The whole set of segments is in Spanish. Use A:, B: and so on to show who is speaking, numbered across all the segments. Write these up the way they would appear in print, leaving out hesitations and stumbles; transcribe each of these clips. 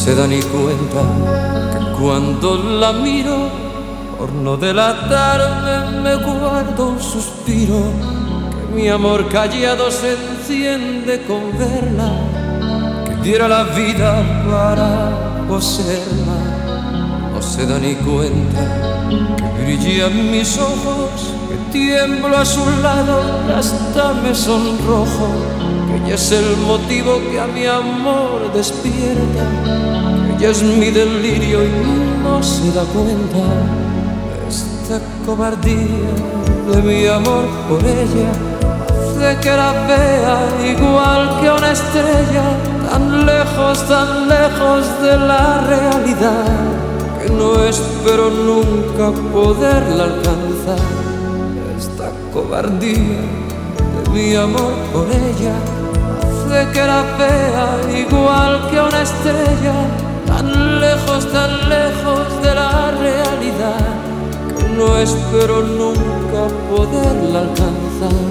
A: se da ni cuenta que cuando la miro, por no delatarme me guardo un suspiro, que mi amor callado se enciende con verla, que diera la vida para poseerla. No se da ni cuenta que brillan mis ojos, que tiemblo a su lado y hasta me sonrojo, que ella es el motivo que a mi amor despierta, que ella es mi delirio y no se da cuenta. Esta cobardía de mi amor por ella hace que la vea igual que una estrella, tan lejos de la realidad, que no espero nunca poderla alcanzar. Esta cobardía de mi amor por ella hace que la vea igual que una estrella, tan lejos de la realidad, que no espero nunca poderla alcanzar.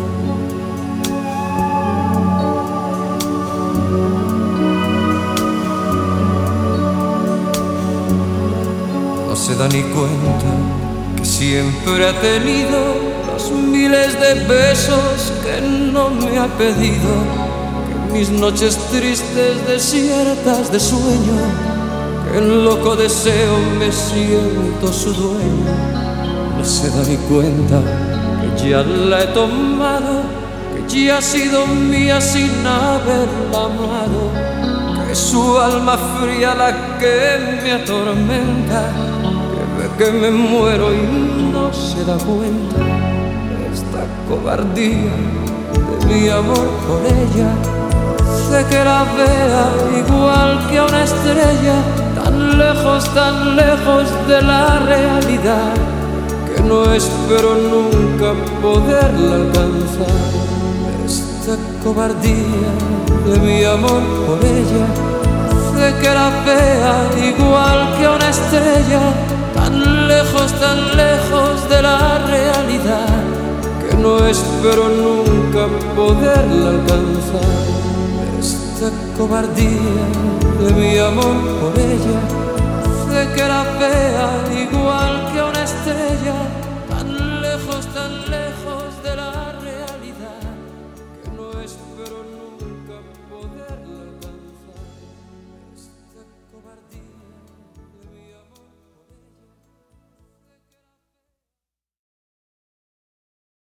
A: No se da ni cuenta que siempre ha tenido los miles de besos que no me ha pedido, que mis noches tristes desiertas de sueño, que en loco deseo me siento su dueño. No se da ni cuenta que ya la he tomado, que ya ha sido mía sin haberla amado, que es su alma fría la que me atormenta, que me muero y no se da cuenta. Esta cobardía de mi amor por ella hace que la vea igual que a una estrella, tan lejos de la realidad, que no espero nunca poderla alcanzar. Esta cobardía de mi amor por ella hace que la vea igual que a una estrella, tan lejos de la realidad, que no espero nunca poderla alcanzar. Esta cobardía de mi amor por ella hace que la vea igual